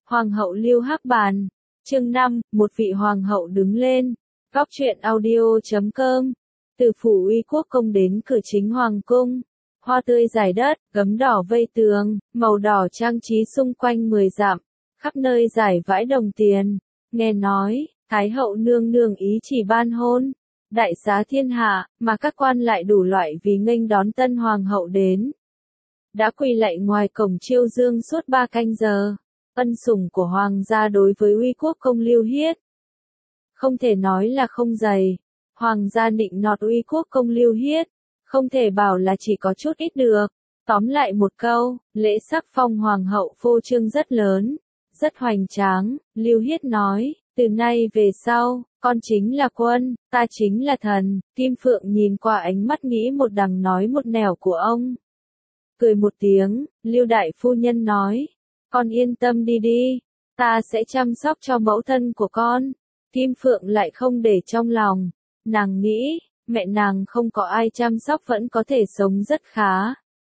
Hoàng hậu Lưu Hắc Bàn. Chương 5, một vị hoàng hậu đứng lên. Góc truyện audio.com. Từ phủ Uy Quốc công đến cửa chính hoàng cung. Hoa tươi rải đất, gấm đỏ vây tường, màu đỏ trang trí xung quanh 10 dặm, khắp nơi rải vãi đồng tiền. Nghe nói, Thái hậu nương nương ý chỉ ban hôn, đại xá thiên hạ, mà các quan lại đủ loại vì nghênh đón tân hoàng hậu đến. Đã quỳ lạy ngoài cổng Chiêu Dương suốt 3 canh giờ. Ân sủng của hoàng gia đối với Uy Quốc công Lưu Hiết không thể nói là không dày. Hoàng gia nịnh nọt Uy Quốc công Lưu Hiết, không thể bảo là chỉ có chút ít được. Tóm lại một câu, lễ sắc phong hoàng hậu phô trương rất lớn, rất hoành tráng. Lưu Hiết nói, từ nay về sau, con chính là quân, ta chính là thần. Kim Phượng nhìn qua ánh mắt nghĩ một đằng nói một nẻo của ông. Cười một tiếng, Lưu đại phu nhân nói, con yên tâm đi đi, ta sẽ chăm sóc cho mẫu thân của con. Kim Phượng lại không để trong lòng, nàng nghĩ, mẹ nàng không có ai chăm sóc vẫn có thể sống rất khá.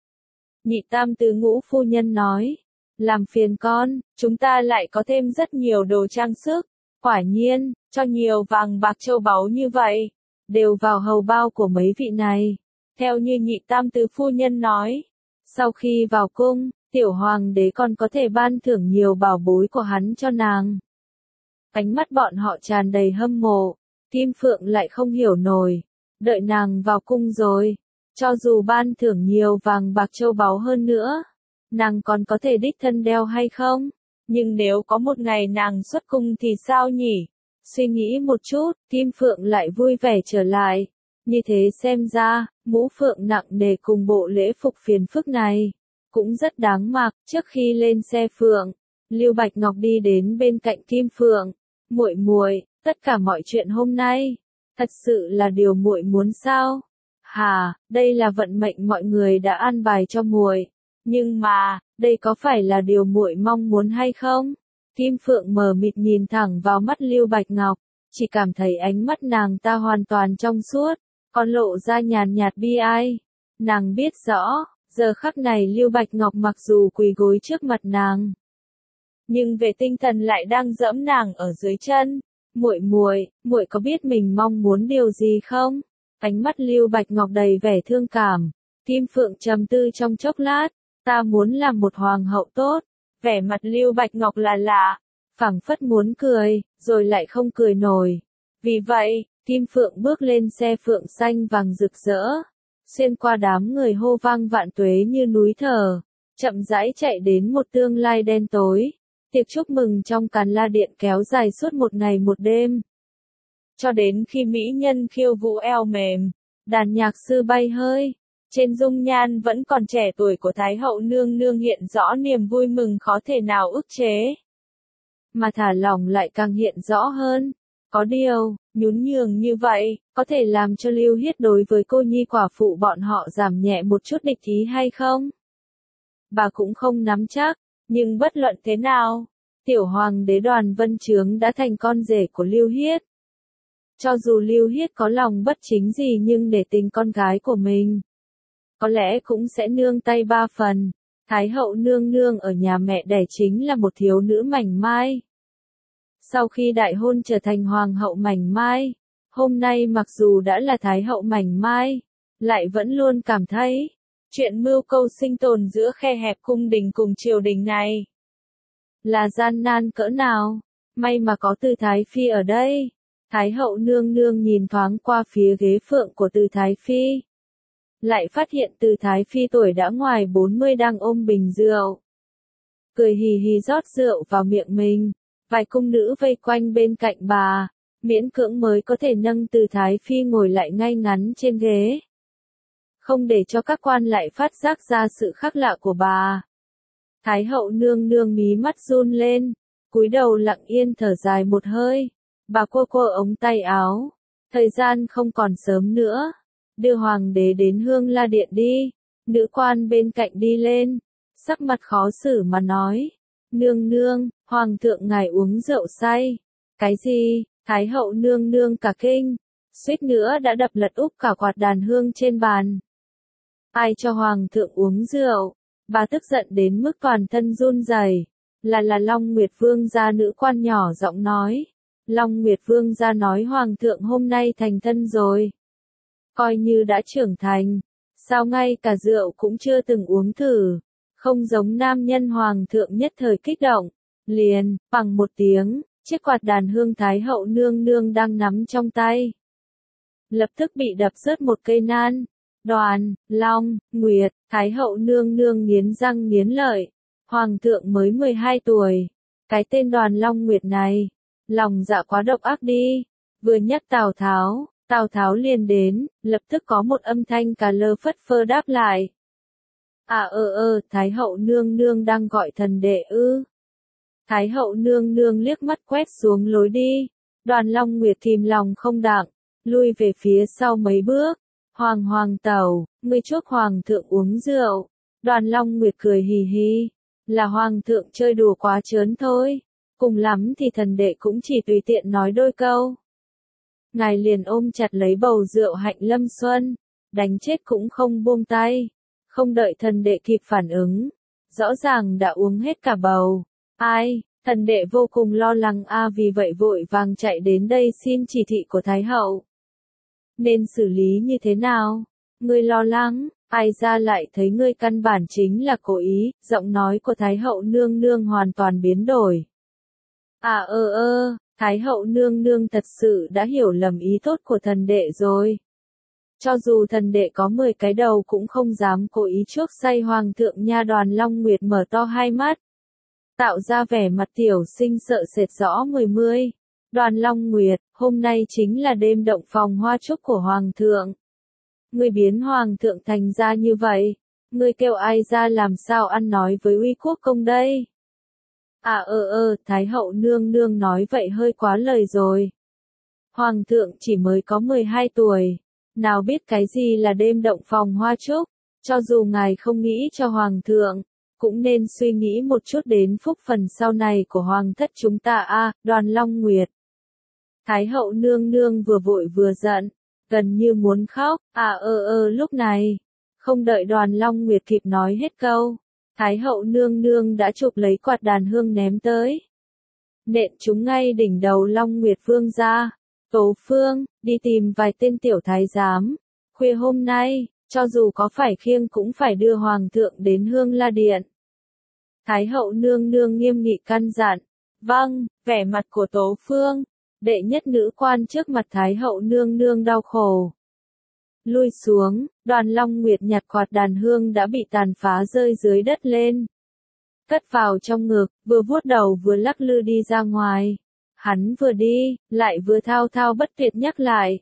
Nhị tam tứ ngũ phu nhân nói, làm phiền con, chúng ta lại có thêm rất nhiều đồ trang sức. Quả nhiên, cho nhiều vàng bạc châu báu như vậy, đều vào hầu bao của mấy vị này. Theo như nhị tam tứ phu nhân nói, sau khi vào cung, tiểu hoàng đế còn có thể ban thưởng nhiều bảo bối của hắn cho nàng. Ánh mắt bọn họ tràn đầy hâm mộ, Kim Phượng lại không hiểu nổi, đợi nàng vào cung rồi, cho dù ban thưởng nhiều vàng bạc châu báu hơn nữa, nàng còn có thể đích thân đeo hay không? Nhưng nếu có một ngày nàng xuất cung thì sao nhỉ? Suy nghĩ một chút, Kim Phượng lại vui vẻ trở lại. Như thế xem ra, mũ phượng nặng nề cùng bộ lễ phục phiền phức này cũng rất đáng mặc. Trước khi lên xe phượng, Lưu Bạch Ngọc đi đến bên cạnh Kim Phượng. Muội muội, tất cả mọi chuyện hôm nay, thật sự là điều muội muốn sao? Hà, đây là vận mệnh mọi người đã an bài cho muội. Nhưng mà, đây có phải là điều muội mong muốn hay không? Kim Phượng mờ mịt nhìn thẳng vào mắt Lưu Bạch Ngọc, chỉ cảm thấy ánh mắt nàng ta hoàn toàn trong suốt, còn lộ ra nhàn nhạt bi ai. Nàng biết rõ, giờ khắc này Lưu Bạch Ngọc mặc dù quỳ gối trước mặt nàng, nhưng về tinh thần lại đang giẫm nàng ở dưới chân. Muội muội có biết mình mong muốn điều gì không? Ánh mắt Lưu Bạch Ngọc đầy vẻ thương cảm. Kim Phượng trầm tư trong chốc lát, ta muốn làm một hoàng hậu tốt. Vẻ mặt Lưu Bạch Ngọc là lạ, phảng phất muốn cười, rồi lại không cười nổi. Vì vậy, Kim Phượng bước lên xe phượng xanh vàng rực rỡ, xuyên qua đám người hô vang vạn tuế như núi thở, chậm rãi chạy đến một tương lai đen tối. Tiệc chúc mừng trong Càn La Điện kéo dài suốt một ngày một đêm. Cho đến khi mỹ nhân khiêu vũ eo mềm, đàn nhạc sư bay hơi, trên dung nhan vẫn còn trẻ tuổi của Thái hậu nương nương hiện rõ niềm vui mừng khó thể nào ức chế. Mà thả lỏng lại càng hiện rõ hơn. Có điều, nhún nhường như vậy, có thể làm cho Lưu Hiết đối với cô nhi quả phụ bọn họ giảm nhẹ một chút địch ý hay không? Bà cũng không nắm chắc, nhưng bất luận thế nào, tiểu hoàng đế Đoàn Vân Chướng đã thành con rể của Lưu Hiết. Cho dù Lưu Hiết có lòng bất chính gì nhưng để tình con gái của mình, có lẽ cũng sẽ nương tay 3 phần. Thái hậu nương nương ở nhà mẹ đẻ chính là một thiếu nữ mảnh mai. Sau khi đại hôn trở thành hoàng hậu mảnh mai, hôm nay mặc dù đã là thái hậu mảnh mai, lại vẫn luôn cảm thấy, chuyện mưu câu sinh tồn giữa khe hẹp cung đình cùng triều đình này là gian nan cỡ nào. May mà có Từ Thái Phi ở đây. Thái hậu nương nương nhìn thoáng qua phía ghế phượng của Từ Thái Phi, lại phát hiện Từ Thái Phi tuổi đã ngoài 40 đang ôm bình rượu, cười hì hì rót rượu vào miệng mình. Vài cung nữ vây quanh bên cạnh bà, miễn cưỡng mới có thể nâng Từ Thái Phi ngồi lại ngay ngắn trên ghế, không để cho các quan lại phát giác ra sự khác lạ của bà. Thái hậu nương nương mí mắt run lên, cúi đầu lặng yên thở dài một hơi. Bà quơ ống tay áo, thời gian không còn sớm nữa, đưa hoàng đế đến Hương La Điện đi. Nữ quan bên cạnh đi lên, sắc mặt khó xử mà nói, nương nương, hoàng thượng ngài uống rượu say. Cái gì? Thái hậu nương nương cả kinh, suýt nữa đã đập lật úp cả quạt đàn hương trên bàn. Ai cho hoàng thượng uống rượu? Bà tức giận đến mức toàn thân run rẩy. Là Long Nguyệt Vương gia nữ quan nhỏ giọng nói. Long Nguyệt Vương gia nói Hoàng thượng hôm nay thành thân rồi. Coi như đã trưởng thành. Sao ngay cả rượu cũng chưa từng uống thử. Không giống nam nhân Hoàng thượng nhất thời kích động. Liền, bằng một tiếng, chiếc quạt đàn hương Thái hậu nương nương đang nắm trong tay. Lập tức bị đập rớt một cây nan. Đoàn, Long, Nguyệt, Thái hậu nương nương nghiến răng nghiến lợi. Hoàng thượng mới 12 tuổi. Cái tên Đoàn Long Nguyệt này. Lòng dạ quá độc ác đi. Vừa nhắc Tào Tháo liền đến, lập tức có một âm thanh cà lơ phất phơ đáp lại. Thái hậu nương nương đang gọi thần đệ ư. Thái hậu nương nương liếc mắt quét xuống lối đi. Đoàn Long Nguyệt kìm lòng không đặng, lui về phía sau mấy bước. Hoàng tẩu, ngươi chuốc Hoàng thượng uống rượu. Đoàn Long Nguyệt cười hì hì. Là Hoàng thượng chơi đùa quá trớn thôi. Cùng lắm thì thần đệ cũng chỉ tùy tiện nói đôi câu. Ngài liền ôm chặt lấy bầu rượu Hạnh Lâm Xuân, đánh chết cũng không buông tay. Không đợi thần đệ kịp phản ứng, rõ ràng đã uống hết cả bầu. Ai, thần đệ vô cùng lo lắng vì vậy vội vàng chạy đến đây xin chỉ thị của Thái hậu. Nên xử lý như thế nào? Ngươi lo lắng, ai ra lại thấy ngươi căn bản chính là cố ý, giọng nói của Thái hậu nương nương hoàn toàn biến đổi. Thái hậu nương nương thật sự đã hiểu lầm ý tốt của thần đệ rồi. Cho dù thần đệ có 10 cái đầu cũng không dám cố ý chuốc say Hoàng thượng nha. Đoàn Long Nguyệt mở to hai mắt, tạo ra vẻ mặt tiểu sinh sợ sệt rõ mười. Đoàn Long Nguyệt, hôm nay chính là đêm động phòng hoa chúc của Hoàng thượng. Ngươi biến Hoàng thượng thành ra như vậy, ngươi kêu ai ra làm sao ăn nói với Uy Quốc công đây? Thái hậu nương nương nói vậy hơi quá lời rồi. Hoàng thượng chỉ mới có 12 tuổi, nào biết cái gì là đêm động phòng hoa chúc, cho dù ngài không nghĩ cho Hoàng thượng, cũng nên suy nghĩ một chút đến phúc phần sau này của Hoàng thất chúng ta. Đoàn Long Nguyệt. Thái hậu nương nương vừa vội vừa giận, gần như muốn khóc. Lúc này, không đợi Đoàn Long Nguyệt kịp nói hết câu, Thái hậu nương nương đã chụp lấy quạt đàn hương ném tới. Nện chúng ngay đỉnh đầu Long Nguyệt Vương ra. Tố Phương, đi tìm vài tên tiểu thái giám. Khuya hôm nay, cho dù có phải khiêng cũng phải đưa Hoàng thượng đến Hương La Điện. Thái hậu nương nương nghiêm nghị căn dặn. Vâng, vẻ mặt của Tố Phương, đệ nhất nữ quan trước mặt Thái hậu nương nương đau khổ. Lui xuống, Đoàn Long Nguyệt nhặt quạt đàn hương đã bị tàn phá rơi dưới đất lên. Cất vào trong ngực, vừa vuốt đầu vừa lắc lư đi ra ngoài. Hắn vừa đi, lại vừa thao thao bất tuyệt nhắc lại.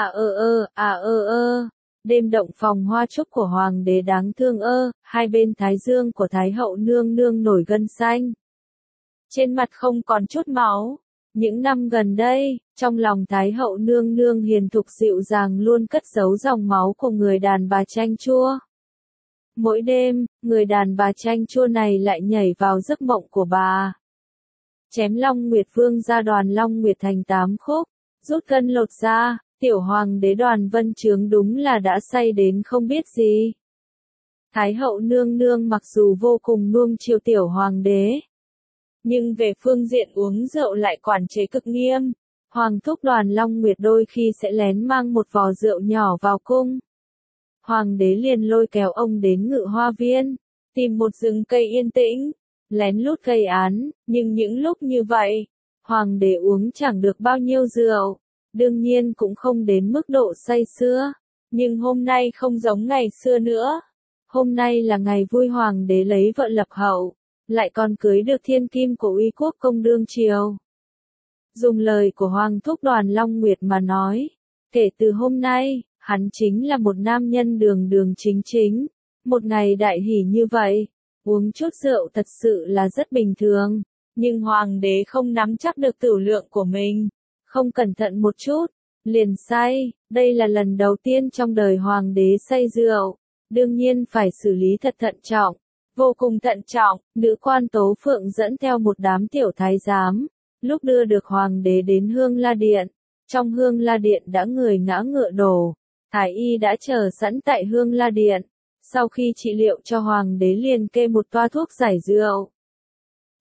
Đêm động phòng hoa chúc của Hoàng đế đáng thương hai bên thái dương của Thái hậu nương nương nổi gân xanh. Trên mặt không còn chút máu. Những năm gần đây, trong lòng Thái hậu nương nương hiền thục dịu dàng luôn cất giấu dòng máu của người đàn bà chanh chua. Mỗi đêm, người đàn bà chanh chua này lại nhảy vào giấc mộng của bà. Chém Long Nguyệt Vương ra Đoàn Long Nguyệt thành 8 khúc, rút gân lột da, tiểu hoàng đế Đoàn Vân Chướng đúng là đã say đến không biết gì. Thái hậu nương nương mặc dù vô cùng nuông chiều tiểu hoàng đế, nhưng về phương diện uống rượu lại quản chế cực nghiêm. Hoàng thúc Đoàn Long Nguyệt đôi khi sẽ lén mang một vò rượu nhỏ vào cung. Hoàng đế liền lôi kéo ông đến Ngự Hoa Viên, tìm một rừng cây yên tĩnh, lén lút gây án, nhưng những lúc như vậy, Hoàng đế uống chẳng được bao nhiêu rượu, đương nhiên cũng không đến mức độ say sưa, nhưng hôm nay không giống ngày xưa nữa. Hôm nay là ngày vui Hoàng đế lấy vợ lập hậu, lại còn cưới được thiên kim của Uy Quốc công đương triều. Dùng lời của Hoàng thúc Đoàn Long Nguyệt mà nói, kể từ hôm nay, hắn chính là một nam nhân đường đường chính chính. Một ngày đại hỷ như vậy, uống chút rượu thật sự là rất bình thường. Nhưng Hoàng đế không nắm chắc được tửu lượng của mình. Không cẩn thận một chút, liền say. Đây là lần đầu tiên trong đời Hoàng đế say rượu. Đương nhiên phải xử lý thật thận trọng. Vô cùng thận trọng, nữ quan Tố Phượng dẫn theo một đám tiểu thái giám. Lúc đưa được Hoàng đế đến Hương La Điện, trong Hương La Điện đã người ngã ngựa đổ. Thái y đã chờ sẵn tại Hương La Điện. Sau khi trị liệu cho Hoàng đế liền kê một toa thuốc giải rượu.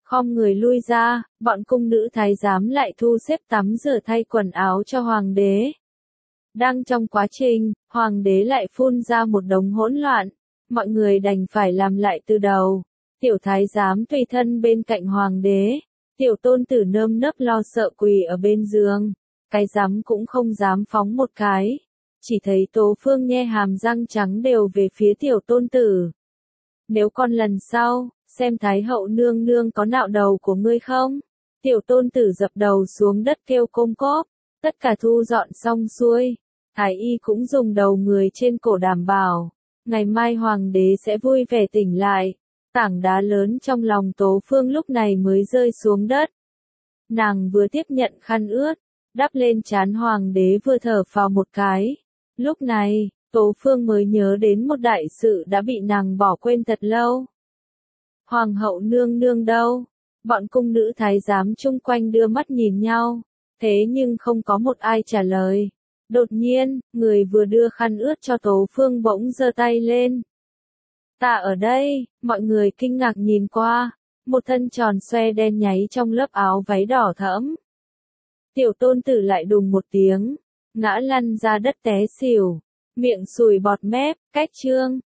khom người lui ra, bọn cung nữ thái giám lại thu xếp tắm rửa thay quần áo cho hoàng đế. Đang trong quá trình, hoàng đế lại phun ra một đống hỗn loạn, mọi người đành phải làm lại từ đầu. Tiểu thái giám tùy thân bên cạnh hoàng đế, tiểu tôn tử nơm nớp lo sợ quỳ ở bên giường, cái rắm cũng không dám phóng một cái. Chỉ thấy Tố Phương nhe hàm răng trắng đều về phía tiểu tôn tử. Nếu con lần sau, xem Thái hậu nương nương có nạo đầu của ngươi không? Tiểu tôn tử dập đầu xuống đất kêu côm cóp, tất cả thu dọn xong xuôi. Thái y cũng dùng đầu người trên cổ đảm bảo, ngày mai hoàng đế sẽ vui vẻ tỉnh lại. Tảng đá lớn trong lòng Tố Phương lúc này mới rơi xuống đất. Nàng vừa tiếp nhận khăn ướt, đắp lên trán hoàng đế vừa thở phào một cái. Lúc này, Tố Phương mới nhớ đến một đại sự đã bị nàng bỏ quên thật lâu. Hoàng hậu nương nương đâu? Bọn cung nữ thái giám chung quanh đưa mắt nhìn nhau, thế nhưng không có một ai trả lời. Đột nhiên, người vừa đưa khăn ướt cho Tố Phương bỗng giơ tay lên. Ta ở đây, mọi người kinh ngạc nhìn qua, một thân tròn xoe đen nháy trong lớp áo váy đỏ thẫm. Tiểu tôn tử lại đùng một tiếng, ngã lăn ra đất té xỉu, miệng sùi bọt mép, cách chương.